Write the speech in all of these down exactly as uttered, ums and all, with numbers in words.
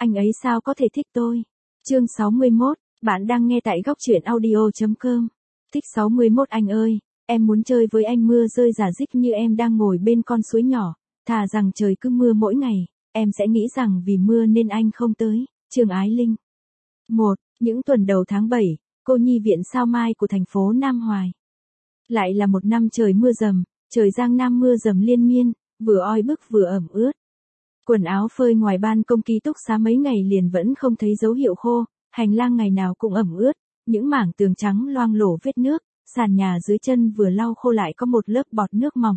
Anh ấy sao có thể thích tôi? Chương sáu mươi mốt, bạn đang nghe tại góc truyện audio chấm com. Thích sáu mươi mốt anh ơi, em muốn chơi với anh mưa rơi rả rích như em đang ngồi bên con suối nhỏ, thà rằng trời cứ mưa mỗi ngày, em sẽ nghĩ rằng vì mưa nên anh không tới. Trương Ái Linh. một. Những tuần đầu tháng bảy, cô nhi viện sao mai của thành phố Nam Hoài. Lại là một năm trời mưa dầm, trời Giang Nam mưa dầm liên miên, vừa oi bức vừa ẩm ướt. Quần áo phơi ngoài ban công ký túc xá mấy ngày liền vẫn không thấy dấu hiệu khô, hành lang ngày nào cũng ẩm ướt, những mảng tường trắng loang lổ vết nước, sàn nhà dưới chân vừa lau khô lại có một lớp bọt nước mỏng.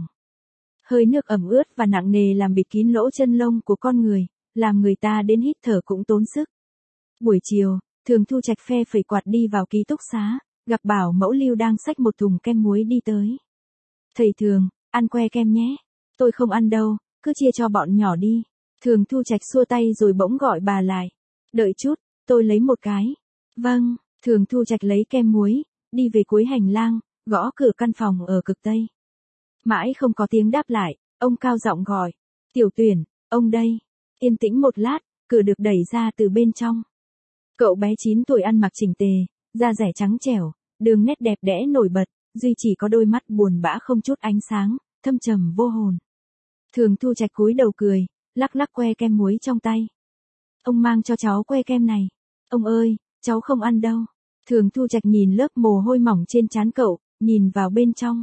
Hơi nước ẩm ướt và nặng nề làm bịt kín lỗ chân lông của con người, làm người ta đến hít thở cũng tốn sức. Buổi chiều, Thường Thu Trạch phe phẩy quạt đi vào ký túc xá, gặp Bảo Mẫu Lưu đang xách một thùng kem muối đi tới. Thầy Thường, ăn que kem nhé. Tôi không ăn đâu, cứ chia cho bọn nhỏ đi. Thường Thu Trạch xua tay rồi bỗng gọi bà lại. Đợi chút, tôi lấy một cái. Vâng, Thường Thu Trạch lấy kem muối, đi về cuối hành lang, gõ cửa căn phòng ở cực Tây. Mãi không có tiếng đáp lại, ông cao giọng gọi. Tiểu Tuyển, ông đây. Yên tĩnh một lát, cửa được đẩy ra từ bên trong. Cậu bé chín tuổi ăn mặc chỉnh tề, da dẻ trắng trẻo, đường nét đẹp đẽ nổi bật, duy chỉ có đôi mắt buồn bã không chút ánh sáng, thâm trầm vô hồn. Thường Thu Trạch cúi đầu cười, lắc lắc que kem muối trong tay. Ông mang cho cháu que kem này. Ông ơi, cháu không ăn đâu. Thường Thu Trạch nhìn lớp mồ hôi mỏng trên trán cậu, nhìn vào bên trong.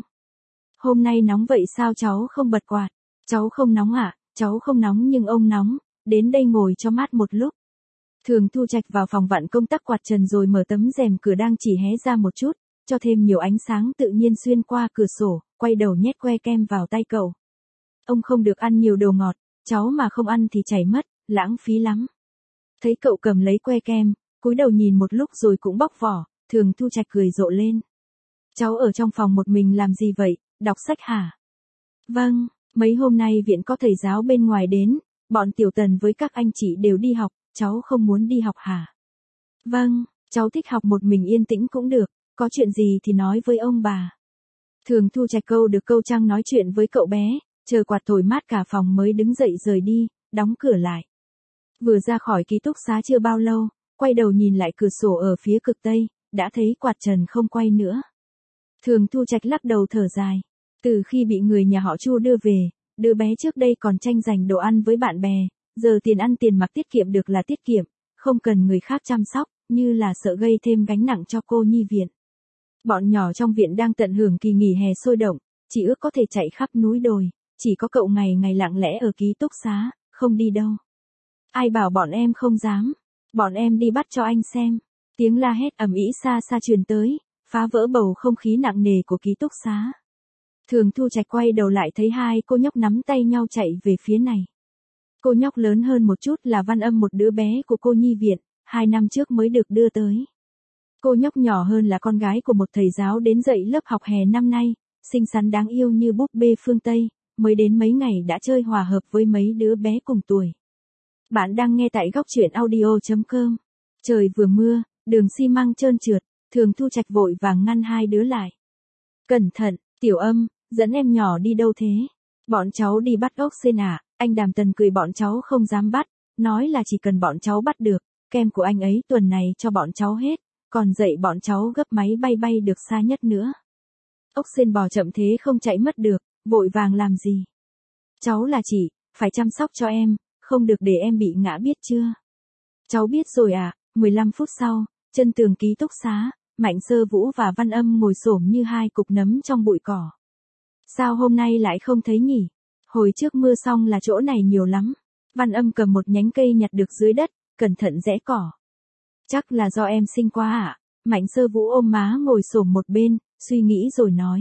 Hôm nay nóng vậy sao cháu không bật quạt? Cháu không nóng ạ, à? Cháu không nóng nhưng ông nóng, đến đây ngồi cho mát một lúc. Thường Thu Trạch vào phòng vặn công tắc quạt trần rồi mở tấm rèm cửa đang chỉ hé ra một chút, cho thêm nhiều ánh sáng tự nhiên xuyên qua cửa sổ, quay đầu nhét que kem vào tay cậu. Ông không được ăn nhiều đồ ngọt, cháu mà không ăn thì chảy mất, lãng phí lắm. Thấy cậu cầm lấy que kem, cúi đầu nhìn một lúc rồi cũng bóc vỏ, Thường Thu Trạch cười rộ lên. Cháu ở trong phòng một mình làm gì vậy, đọc sách hả? Vâng, mấy hôm nay viện có thầy giáo bên ngoài đến, bọn Tiểu Tần với các anh chị đều đi học, cháu không muốn đi học hả? Vâng, cháu thích học một mình yên tĩnh cũng được, có chuyện gì thì nói với ông bà. Thường Thu Trạch câu được câu trăng nói chuyện với cậu bé, chờ quạt thổi mát cả phòng mới đứng dậy rời đi, đóng cửa lại. Vừa ra khỏi ký túc xá chưa bao lâu, quay đầu nhìn lại cửa sổ ở phía cực Tây, đã thấy quạt trần không quay nữa. Thường Thu Trạch lắc đầu thở dài. Từ khi bị người nhà họ Chu đưa về, đứa bé trước đây còn tranh giành đồ ăn với bạn bè, giờ tiền ăn tiền mặc tiết kiệm được là tiết kiệm, không cần người khác chăm sóc, như là sợ gây thêm gánh nặng cho cô nhi viện. Bọn nhỏ trong viện đang tận hưởng kỳ nghỉ hè sôi động, chỉ ước có thể chạy khắp núi đồi, chỉ có cậu ngày ngày lặng lẽ ở ký túc xá, không đi đâu. Ai bảo bọn em không dám, bọn em đi bắt cho anh xem. Tiếng la hét ầm ĩ xa xa truyền tới, phá vỡ bầu không khí nặng nề của ký túc xá. Thường Thu Trạch quay đầu lại thấy hai cô nhóc nắm tay nhau chạy về phía này. Cô nhóc lớn hơn một chút là Văn Âm, một đứa bé của cô nhi viện, hai năm trước mới được đưa tới. Cô nhóc nhỏ hơn là con gái của một thầy giáo đến dạy lớp học hè năm nay, xinh xắn đáng yêu như búp bê phương Tây, mới đến mấy ngày đã chơi hòa hợp với mấy đứa bé cùng tuổi. Bạn đang nghe tại góc truyện audio chấm com. Trời vừa mưa, đường xi măng trơn trượt, Thường Thu Trạch vội vàng ngăn hai đứa lại. Cẩn thận, Tiểu Âm, dẫn em nhỏ đi đâu thế? Bọn cháu đi bắt ốc sên à? Anh Đàm Tần cười bọn cháu không dám bắt, nói là chỉ cần bọn cháu bắt được, kem của anh ấy tuần này cho bọn cháu hết, còn dạy bọn cháu gấp máy bay bay được xa nhất nữa. Ốc sên bò chậm thế không chạy mất được, vội vàng làm gì? Cháu là chị, phải chăm sóc cho em, không được để em bị ngã biết chưa? Cháu biết rồi ạ. À. mười lăm phút sau, chân tường ký túc xá, Mạnh Sơ Vũ và Văn Âm ngồi xổm như hai cục nấm trong bụi cỏ. Sao hôm nay lại không thấy nhỉ? Hồi trước mưa xong là chỗ này nhiều lắm. Văn Âm cầm một nhánh cây nhặt được dưới đất, cẩn thận rẽ cỏ. Chắc là do em sinh quá ạ. À? Mạnh Sơ Vũ ôm má ngồi xổm một bên, suy nghĩ rồi nói.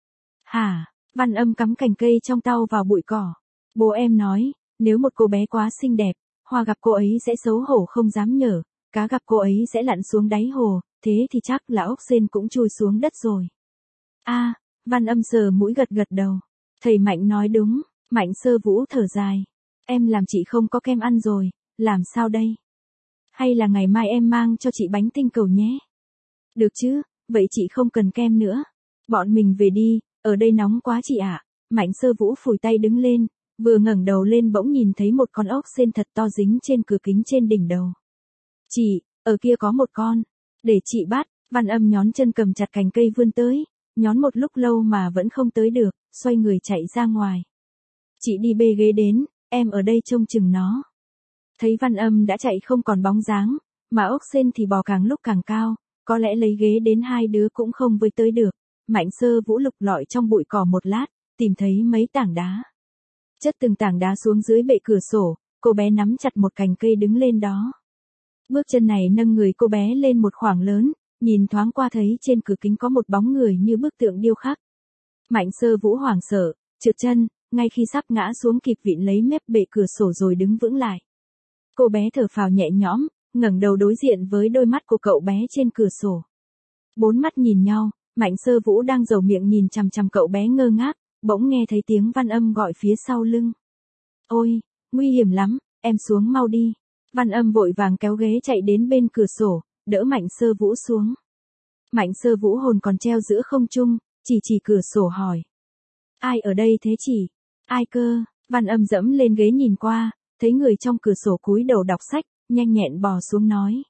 Hả? Văn Âm cắm cành cây trong tau vào bụi cỏ. Bố em nói, nếu một cô bé quá xinh đẹp, hoa gặp cô ấy sẽ xấu hổ không dám nhở, cá gặp cô ấy sẽ lặn xuống đáy hồ, thế thì chắc là ốc sên cũng chui xuống đất rồi. A, à, Văn Âm sờ mũi gật gật đầu. Thầy Mạnh nói đúng. Mạnh Sơ Vũ thở dài. Em làm chị không có kem ăn rồi, làm sao đây? Hay là ngày mai em mang cho chị bánh tinh cầu nhé? Được chứ, vậy chị không cần kem nữa. Bọn mình về đi, ở đây nóng quá chị ạ. À. Mạnh Sơ Vũ phủi tay đứng lên, Vừa ngẩng đầu lên bỗng nhìn thấy một con ốc sên thật to dính trên cửa kính trên đỉnh đầu. Chị, ở kia có một con. Để chị bắt. Văn Âm nhón chân cầm chặt cành cây vươn tới. Nhón một lúc lâu mà vẫn không tới được, xoay người chạy ra ngoài. Chị đi bê ghế đến, em ở đây trông chừng nó. Thấy Văn Âm đã chạy không còn bóng dáng, mà ốc sên thì bò càng lúc càng cao, có lẽ lấy ghế đến hai đứa cũng không với tới được. Mạnh Sơ Vũ lục lọi trong bụi cỏ một lát, tìm thấy mấy tảng đá. Chất từng tảng đá xuống dưới bệ cửa sổ, cô bé nắm chặt một cành cây đứng lên đó. Bước chân này nâng người cô bé lên một khoảng lớn, nhìn thoáng qua thấy trên cửa kính có một bóng người như bức tượng điêu khắc. Mạnh Sơ Vũ hoảng sợ, trượt chân, ngay khi sắp ngã xuống kịp vịn lấy mép bệ cửa sổ rồi đứng vững lại. Cô bé thở phào nhẹ nhõm, ngẩng đầu đối diện với đôi mắt của cậu bé trên cửa sổ. Bốn mắt nhìn nhau, Mạnh Sơ Vũ đang dầu miệng nhìn chằm chằm cậu bé ngơ ngác, bỗng nghe thấy tiếng Văn Âm gọi phía sau lưng. Ôi, nguy hiểm lắm, em xuống mau đi. Văn Âm vội vàng kéo ghế chạy đến bên cửa sổ, đỡ Mạnh Sơ Vũ xuống. Mạnh Sơ Vũ hồn còn treo giữa không trung, chỉ chỉ cửa sổ hỏi. Ai ở đây thế chị? Ai cơ? Văn Âm dẫm lên ghế nhìn qua, thấy người trong cửa sổ cúi đầu đọc sách, nhanh nhẹn bò xuống nói.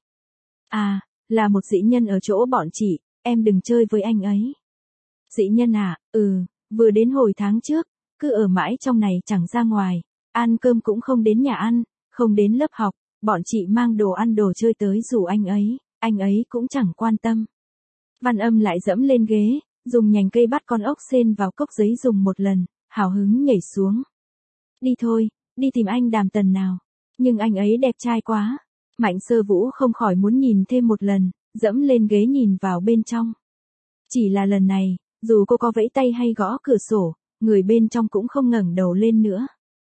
À, là một dĩ nhân ở chỗ bọn chị, em đừng chơi với anh ấy. Dĩ nhân à, ừ, vừa đến hồi tháng trước, cứ ở mãi trong này chẳng ra ngoài, ăn cơm cũng không đến nhà ăn, không đến lớp học, bọn chị mang đồ ăn đồ chơi tới rủ anh ấy, anh ấy cũng chẳng quan tâm. Văn Âm lại dẫm lên ghế, dùng nhành cây bắt con ốc sên vào cốc giấy dùng một lần, hào hứng nhảy xuống. Đi thôi, đi tìm anh Đàm Tần nào. Nhưng anh ấy đẹp trai quá. Mạnh Sơ Vũ không khỏi muốn nhìn thêm một lần, dẫm lên ghế nhìn vào bên trong. Chỉ là lần này, dù cô có vẫy tay hay gõ cửa sổ, người bên trong cũng không ngẩng đầu lên nữa.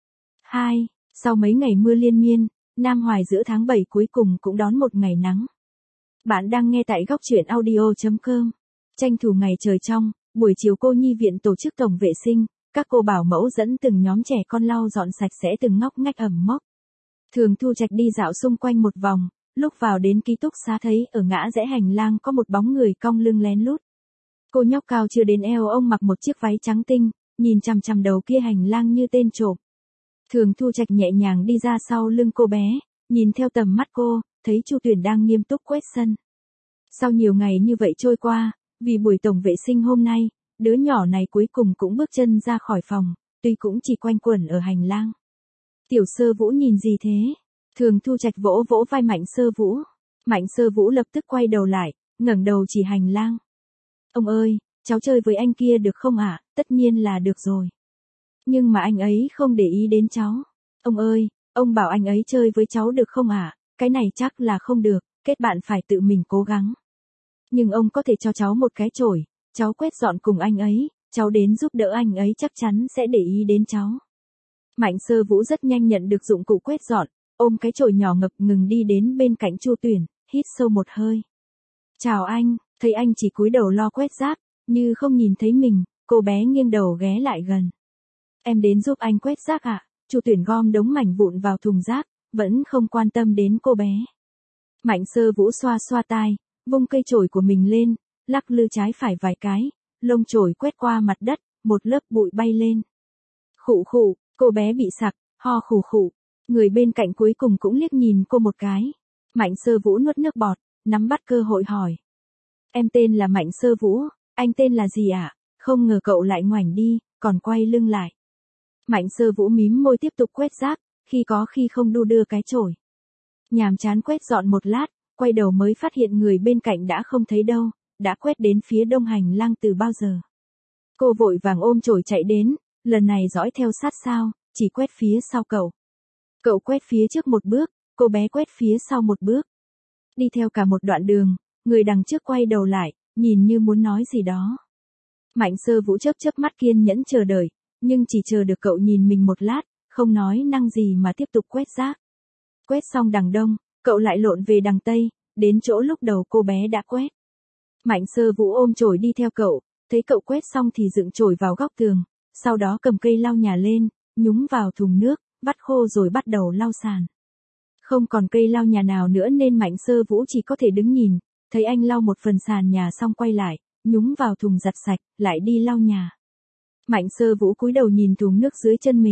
Hai, sau mấy ngày mưa liên miên, Nam Hoài giữa tháng bảy cuối cùng cũng đón một ngày nắng. Bạn đang nghe tại góc truyện audio chấm com. Tranh thủ ngày trời trong, buổi chiều cô nhi viện tổ chức tổng vệ sinh, các cô bảo mẫu dẫn từng nhóm trẻ con lau dọn sạch sẽ từng ngóc ngách ẩm mốc. Thường Thu Trạch đi dạo xung quanh một vòng, lúc vào đến ký túc xá thấy ở ngã rẽ hành lang có một bóng người cong lưng lén lút. Cô nhóc cao chưa đến eo ông mặc một chiếc váy trắng tinh, nhìn chằm chằm đầu kia hành lang như tên trộm. Thường Thu Trạch nhẹ nhàng đi ra sau lưng cô bé, nhìn theo tầm mắt cô, thấy Chu Tuyển đang nghiêm túc quét sân. Sau nhiều ngày như vậy trôi qua, vì buổi tổng vệ sinh hôm nay, đứa nhỏ này cuối cùng cũng bước chân ra khỏi phòng, tuy cũng chỉ quanh quẩn ở hành lang. Tiểu Sơ Vũ nhìn gì thế? Thường Thu Trạch vỗ vỗ vai Mạnh Sơ Vũ. Mạnh Sơ Vũ lập tức quay đầu lại, ngẩng đầu chỉ hành lang. Ông ơi, cháu chơi với anh kia được không ạ? À? Tất nhiên là được rồi. Nhưng mà anh ấy không để ý đến cháu. Ông ơi, ông bảo anh ấy chơi với cháu được không ạ? À? Cái này chắc là không được, kết bạn phải tự mình cố gắng. Nhưng ông có thể cho cháu một cái chổi, cháu quét dọn cùng anh ấy, cháu đến giúp đỡ anh ấy chắc chắn sẽ để ý đến cháu. Mạnh Sơ Vũ rất nhanh nhận được dụng cụ quét dọn, ôm cái chổi nhỏ ngập ngừng đi đến bên cạnh Chu Tuyển, hít sâu một hơi. Chào anh, thấy anh chỉ cúi đầu lo quét rác, như không nhìn thấy mình, cô bé nghiêng đầu ghé lại gần. Em đến giúp anh quét rác ạ? À? Chu Tuyển gom đống mảnh vụn vào thùng rác, vẫn không quan tâm đến cô bé. Mạnh Sơ Vũ xoa xoa tai, vung cây chổi của mình lên, lắc lư trái phải vài cái, lông chổi quét qua mặt đất, một lớp bụi bay lên. Khụ khụ, cô bé bị sặc, ho khủ khụ. Người bên cạnh cuối cùng cũng liếc nhìn cô một cái. Mạnh Sơ Vũ nuốt nước bọt, nắm bắt cơ hội hỏi. Em tên là Mạnh Sơ Vũ, anh tên là gì ạ? À? Không ngờ cậu lại ngoảnh đi, còn quay lưng lại. Mạnh Sơ Vũ mím môi tiếp tục quét rác, khi có khi không đu đưa cái chổi. Nhàm chán quét dọn một lát, quay đầu mới phát hiện người bên cạnh đã không thấy đâu, đã quét đến phía đông hành lang từ bao giờ. Cô vội vàng ôm chổi chạy đến, lần này dõi theo sát sao, chỉ quét phía sau cậu. Cậu quét phía trước một bước, cô bé quét phía sau một bước. Đi theo cả một đoạn đường, người đằng trước quay đầu lại, nhìn như muốn nói gì đó. Mạnh Sơ Vũ chớp chớp mắt kiên nhẫn chờ đợi, nhưng chỉ chờ được cậu nhìn mình một lát, không nói năng gì mà tiếp tục quét rác. Quét xong đằng đông, cậu lại lộn về đằng tây, đến chỗ lúc đầu cô bé đã quét. Mạnh Sơ Vũ ôm chổi đi theo cậu, thấy cậu quét xong thì dựng chổi vào góc tường, sau đó cầm cây lau nhà lên, nhúng vào thùng nước, vắt khô rồi bắt đầu lau sàn. Không còn cây lau nhà nào nữa nên Mạnh Sơ Vũ chỉ có thể đứng nhìn, thấy anh lau một phần sàn nhà xong quay lại, nhúng vào thùng giặt sạch, lại đi lau nhà. Mạnh Sơ Vũ cúi đầu nhìn thùng nước dưới chân mình,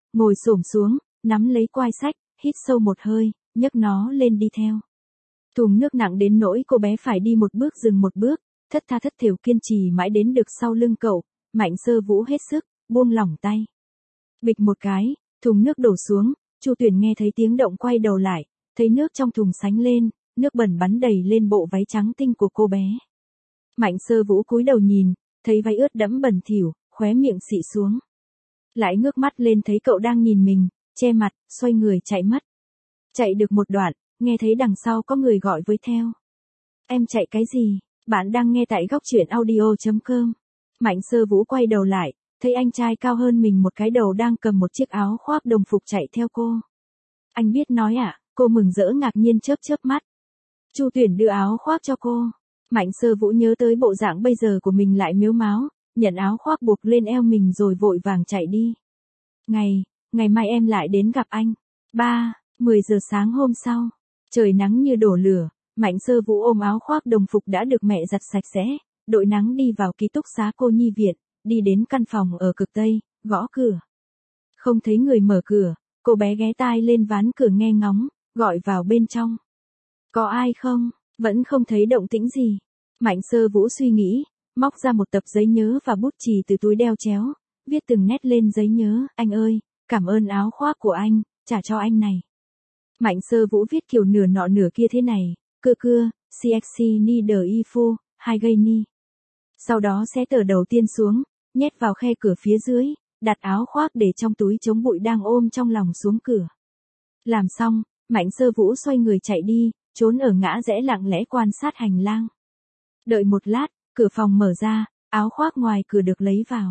ngồi xổm xuống, nắm lấy quai sách, hít sâu một hơi, nhấc nó lên đi theo. Thùng nước nặng đến nỗi cô bé phải đi một bước dừng một bước, thất tha thất thểu kiên trì mãi đến được sau lưng cậu, Mạnh Sơ Vũ hết sức, buông lỏng tay. Bịch một cái, thùng nước đổ xuống, Chu Tuyển nghe thấy tiếng động quay đầu lại, thấy nước trong thùng sánh lên, nước bẩn bắn đầy lên bộ váy trắng tinh của cô bé. Mạnh Sơ Vũ cúi đầu nhìn, thấy váy ướt đẫm bẩn thỉu, khóe miệng xị xuống. Lại ngước mắt lên thấy cậu đang nhìn mình, che mặt, xoay người chạy mất. Chạy được một đoạn, nghe thấy đằng sau có người gọi với theo. Em chạy cái gì? Bạn đang nghe tại góc truyện audio chấm com. Mạnh Sơ Vũ quay đầu lại, thấy anh trai cao hơn mình một cái đầu đang cầm một chiếc áo khoác đồng phục chạy theo cô. Anh biết nói à? Cô mừng rỡ ngạc nhiên chớp chớp mắt. Chu Tuyển đưa áo khoác cho cô. Mạnh Sơ Vũ nhớ tới bộ dạng bây giờ của mình lại mếu máo, nhận áo khoác buộc lên eo mình rồi vội vàng chạy đi. Ngày, ngày mai em lại đến gặp anh. Ba, mười giờ sáng hôm sau, trời nắng như đổ lửa, Mạnh Sơ Vũ ôm áo khoác đồng phục đã được mẹ giặt sạch sẽ, đội nắng đi vào ký túc xá cô nhi viện, đi đến căn phòng ở cực Tây, gõ cửa. Không thấy người mở cửa, cô bé ghé tai lên ván cửa nghe ngóng, gọi vào bên trong. Có ai không? Vẫn không thấy động tĩnh gì. Mạnh Sơ Vũ suy nghĩ, móc ra một tập giấy nhớ và bút chì từ túi đeo chéo, viết từng nét lên giấy nhớ. Anh ơi, cảm ơn áo khoác của anh, trả cho anh này. Mạnh Sơ Vũ viết kiểu nửa nọ nửa kia thế này, cưa cưa, cxc ni đờ y phu, hai gây ni. Sau đó xé tờ đầu tiên xuống, nhét vào khe cửa phía dưới, đặt áo khoác để trong túi chống bụi đang ôm trong lòng xuống cửa. Làm xong, Mạnh Sơ Vũ xoay người chạy đi, trốn ở ngã rẽ lặng lẽ quan sát hành lang. Đợi một lát, cửa phòng mở ra, áo khoác ngoài cửa được lấy vào.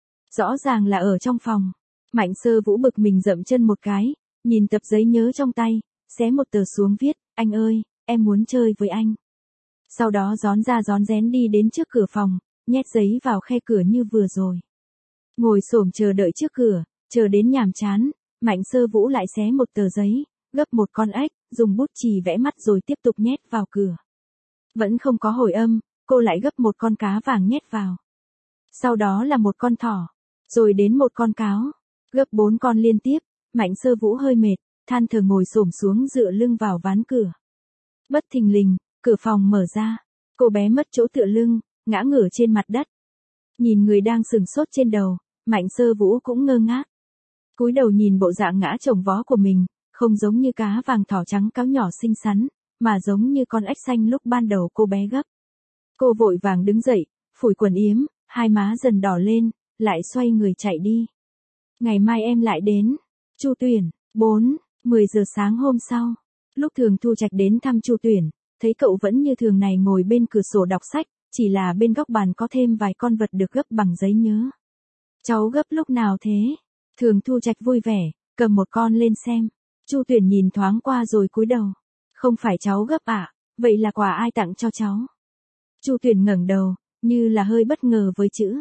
Rõ ràng là ở trong phòng. Mạnh Sơ Vũ bực mình dậm chân một cái, nhìn tập giấy nhớ trong tay, xé một tờ xuống viết, anh ơi, em muốn chơi với anh. Sau đó rón ra rón rén đi đến trước cửa phòng, nhét giấy vào khe cửa như vừa rồi. Ngồi xổm chờ đợi trước cửa, chờ đến nhàm chán, Mạnh Sơ Vũ lại xé một tờ giấy, gấp một con ếch, dùng bút chì vẽ mắt rồi tiếp tục nhét vào cửa. Vẫn không có hồi âm, cô lại gấp một con cá vàng nhét vào. Sau đó là một con thỏ, rồi đến một con cáo, gấp bốn con liên tiếp, Mạnh Sơ Vũ hơi mệt, than thở ngồi xổm xuống dựa lưng vào ván cửa. Bất thình lình, cửa phòng mở ra, cô bé mất chỗ tựa lưng, ngã ngửa trên mặt đất. Nhìn người đang sừng sốt trên đầu, Mạnh Sơ Vũ cũng ngơ ngác. Cúi đầu nhìn bộ dạng ngã chồng vó của mình, không giống như cá vàng thỏ trắng cáo nhỏ xinh xắn, mà giống như con ếch xanh lúc ban đầu cô bé gấp. Cô vội vàng đứng dậy, phủi quần yếm, hai má dần đỏ lên, lại xoay người chạy đi. Ngày mai em lại đến. Chu Tuyển. Bốn, mười giờ sáng hôm sau, lúc Thường Thu Trạch đến thăm Chu Tuyển, thấy cậu vẫn như thường này ngồi bên cửa sổ đọc sách, chỉ là bên góc bàn có thêm vài con vật được gấp bằng giấy nhớ. Cháu gấp lúc nào thế? Thường Thu Trạch vui vẻ, cầm một con lên xem. Chu Tuyển nhìn thoáng qua rồi cúi đầu. Không phải cháu gấp ạ, à? Vậy là quà ai tặng cho cháu? Chu Tuyển ngẩng đầu, như là hơi bất ngờ với chữ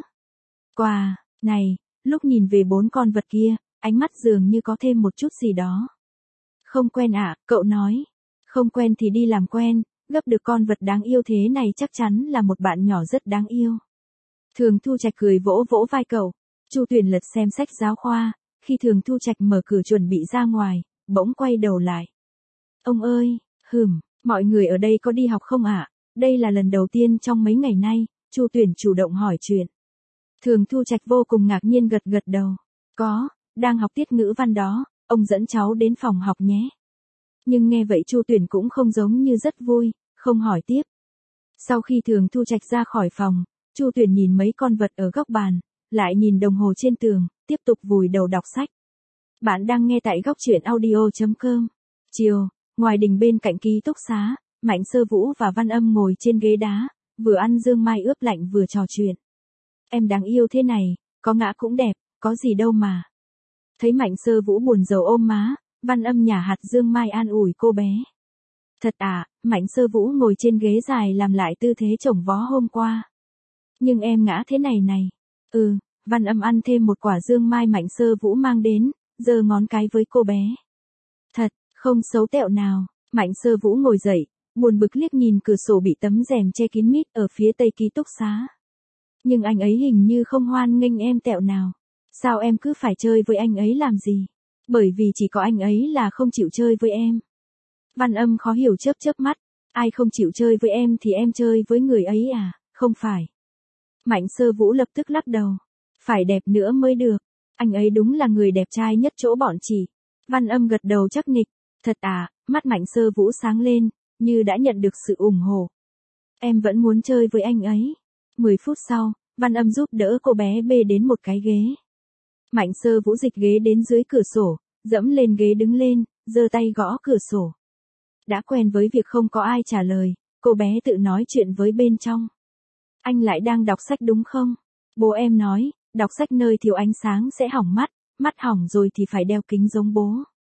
quà này, lúc nhìn về bốn con vật kia, ánh mắt dường như có thêm một chút gì đó. Không quen ạ, à, cậu nói. Không quen thì đi làm quen, gấp được con vật đáng yêu thế này chắc chắn là một bạn nhỏ rất đáng yêu. Thường Thu Trạch cười vỗ vỗ vai cậu. Chu Tuyển lật xem sách giáo khoa, khi Thường Thu Trạch mở cửa chuẩn bị ra ngoài, bỗng quay đầu lại. Ông ơi, hừm, mọi người ở đây có đi học không ạ? À? Đây là lần đầu tiên trong mấy ngày nay, Chu Tuyển chủ động hỏi chuyện. Thường Thu Trạch vô cùng ngạc nhiên gật gật đầu. Có, đang học tiết ngữ văn đó, ông dẫn cháu đến phòng học nhé. Nhưng nghe vậy Chu Tuyển cũng không giống như rất vui, không hỏi tiếp. Sau khi Thường Thu Trạch ra khỏi phòng, Chu Tuyển nhìn mấy con vật ở góc bàn, lại nhìn đồng hồ trên tường, tiếp tục vùi đầu đọc sách. Bạn đang nghe tại góc truyện audio chấm com. Chiều, ngoài đình bên cạnh ký túc xá, Mạnh Sơ Vũ và Văn Âm ngồi trên ghế đá, vừa ăn dương mai ướp lạnh vừa trò chuyện. Em đáng yêu thế này, có ngã cũng đẹp, có gì đâu mà. Thấy Mạnh Sơ Vũ buồn rầu ôm má, Văn Âm nhả hạt dương mai an ủi cô bé. Thật à, Mạnh Sơ Vũ ngồi trên ghế dài làm lại tư thế chổng vó hôm qua. Nhưng em ngã thế này này. Ừ, Văn Âm ăn thêm một quả dương mai Mạnh Sơ Vũ mang đến, giơ ngón cái với cô bé. Thật, không xấu tẹo nào. Mạnh Sơ Vũ ngồi dậy, buồn bực liếc nhìn cửa sổ bị tấm rèm che kín mít ở phía tây ký túc xá. Nhưng anh ấy hình như không hoan nghênh em tẹo nào. Sao em cứ phải chơi với anh ấy làm gì? Bởi vì chỉ có anh ấy là không chịu chơi với em. Văn Âm khó hiểu chớp chớp mắt, ai không chịu chơi với em thì em chơi với người ấy à, không phải. Mạnh Sơ Vũ lập tức lắc đầu. Phải đẹp nữa mới được, anh ấy đúng là người đẹp trai nhất chỗ bọn chị. Văn Âm gật đầu chắc nịch, thật à, mắt Mạnh Sơ Vũ sáng lên, như đã nhận được sự ủng hộ. Em vẫn muốn chơi với anh ấy. Mười phút sau, Văn Âm giúp đỡ cô bé bê đến một cái ghế. Mạnh Sơ Vũ dịch ghế đến dưới cửa sổ, dẫm lên ghế đứng lên, giơ tay gõ cửa sổ. Đã quen với việc không có ai trả lời, cô bé tự nói chuyện với bên trong. Anh lại đang đọc sách đúng không? Bố em nói, đọc sách nơi thiếu ánh sáng sẽ hỏng mắt, mắt hỏng rồi thì phải đeo kính giống bố.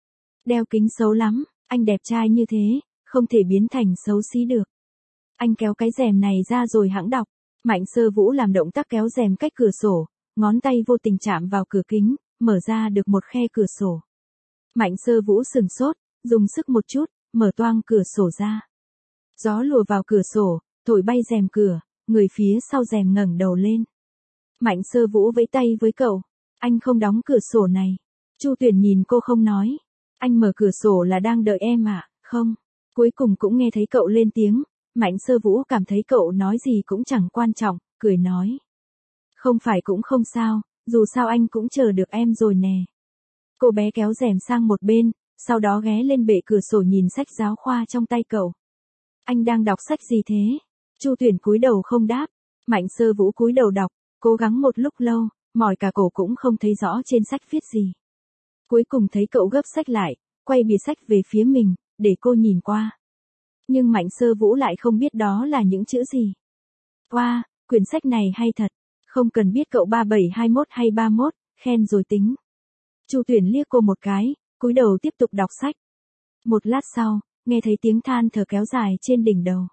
Đeo kính xấu lắm, anh đẹp trai như thế, không thể biến thành xấu xí được. Anh kéo cái rèm này ra rồi hẵng đọc. Mạnh Sơ Vũ làm động tác kéo rèm cách cửa sổ, ngón tay vô tình chạm vào cửa kính, mở ra được một khe cửa sổ. Mạnh Sơ Vũ sừng sốt, dùng sức một chút, mở toang cửa sổ ra. Gió lùa vào cửa sổ, thổi bay rèm cửa, người phía sau rèm ngẩng đầu lên. Mạnh Sơ Vũ vẫy tay với cậu, anh không đóng cửa sổ này. Chu Tuyển nhìn cô không nói, anh mở cửa sổ là đang đợi em à, không. Cuối cùng cũng nghe thấy cậu lên tiếng, Mạnh Sơ Vũ cảm thấy cậu nói gì cũng chẳng quan trọng, cười nói. Không phải cũng không sao, dù sao anh cũng chờ được em rồi nè. Cô bé kéo rèm sang một bên, sau đó ghé lên bệ cửa sổ nhìn sách giáo khoa trong tay cậu. Anh đang đọc sách gì thế? Chu Tuyển cúi đầu không đáp, Mạnh Sơ Vũ cúi đầu đọc, cố gắng một lúc lâu, mỏi cả cổ cũng không thấy rõ trên sách viết gì. Cuối cùng thấy cậu gấp sách lại, quay bìa sách về phía mình, để cô nhìn qua. Nhưng Mạnh Sơ Vũ lại không biết đó là những chữ gì. Wow, quyển sách này hay thật, không cần biết cậu ba bảy hai mốt hay ba mốt, khen rồi tính. Chu Tuyển liếc cô một cái, cúi đầu tiếp tục đọc sách. Một lát sau, nghe thấy tiếng than thở kéo dài trên đỉnh đầu.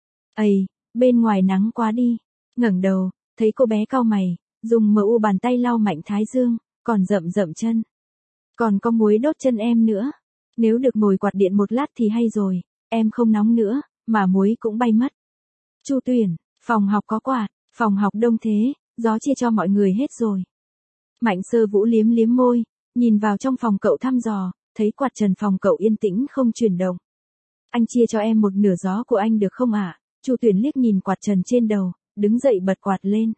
Ây, bên ngoài nắng quá đi. Ngẩng đầu, thấy cô bé cau mày, dùng mờ u bàn tay lau Mạnh Thái Dương, còn rậm rậm chân. Còn có muối đốt chân em nữa. Nếu được ngồi quạt điện một lát thì hay rồi, em không nóng nữa, mà muối cũng bay mất. Chu Tuyển, phòng học có quạt, phòng học đông thế, gió chia cho mọi người hết rồi. Mạnh Sơ Vũ liếm liếm môi, nhìn vào trong phòng cậu thăm dò, thấy quạt trần phòng cậu yên tĩnh không chuyển động. Anh chia cho em một nửa gió của anh được không ạ? À? Chu Tuyển liếc nhìn quạt trần trên đầu, đứng dậy bật quạt lên.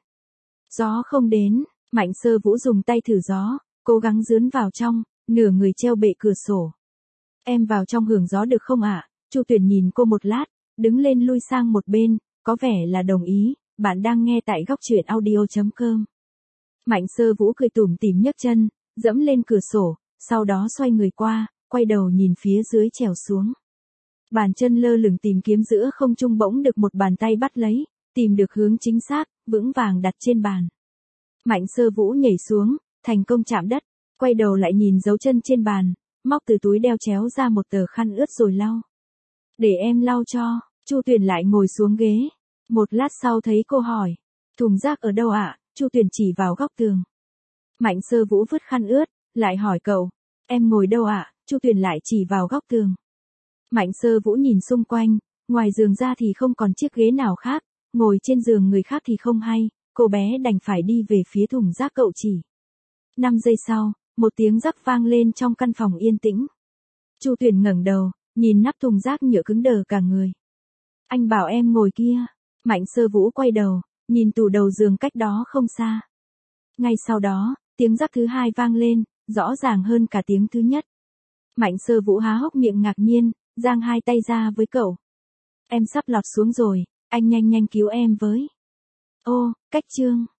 Gió không đến, Mạnh Sơ Vũ dùng tay thử gió, cố gắng dướn vào trong, nửa người treo bệ cửa sổ. Em vào trong hưởng gió được không ạ? À? Chu Tuyển nhìn cô một lát, đứng lên lui sang một bên, có vẻ là đồng ý, bạn đang nghe tại góc truyện audio chấm com. Mạnh Sơ Vũ cười tủm tỉm nhấc chân, dẫm lên cửa sổ, sau đó xoay người qua, quay đầu nhìn phía dưới trèo xuống. Bàn chân lơ lửng tìm kiếm giữa không trung bỗng được một bàn tay bắt lấy, tìm được hướng chính xác, vững vàng đặt trên bàn. Mạnh Sơ Vũ nhảy xuống, thành công chạm đất, quay đầu lại nhìn dấu chân trên bàn, móc từ túi đeo chéo ra một tờ khăn ướt rồi lau. Để em lau cho. Chu Tuyển lại ngồi xuống ghế. Một lát sau thấy cô hỏi, thùng rác ở đâu ạ? À? Chu Tuyển chỉ vào góc tường. Mạnh Sơ Vũ vứt khăn ướt, lại hỏi cậu, em ngồi đâu ạ? À? Chu Tuyển lại chỉ vào góc tường. Mạnh Sơ Vũ nhìn xung quanh, ngoài giường ra thì không còn chiếc ghế nào khác, ngồi trên giường người khác thì không hay, cô bé đành phải đi về phía thùng rác cậu chỉ. Năm giây sau, một tiếng rắc vang lên trong căn phòng yên tĩnh. Chu Tuyển ngẩng đầu, nhìn nắp thùng rác nhựa cứng đờ cả người. Anh bảo em ngồi kia. Mạnh Sơ Vũ quay đầu, nhìn tủ đầu giường cách đó không xa. Ngay sau đó, tiếng rắc thứ hai vang lên, rõ ràng hơn cả tiếng thứ nhất. Mạnh Sơ Vũ há hốc miệng ngạc nhiên, giang hai tay ra với cậu. Em sắp lọt xuống rồi, anh nhanh nhanh cứu em với. Ô, cách chương.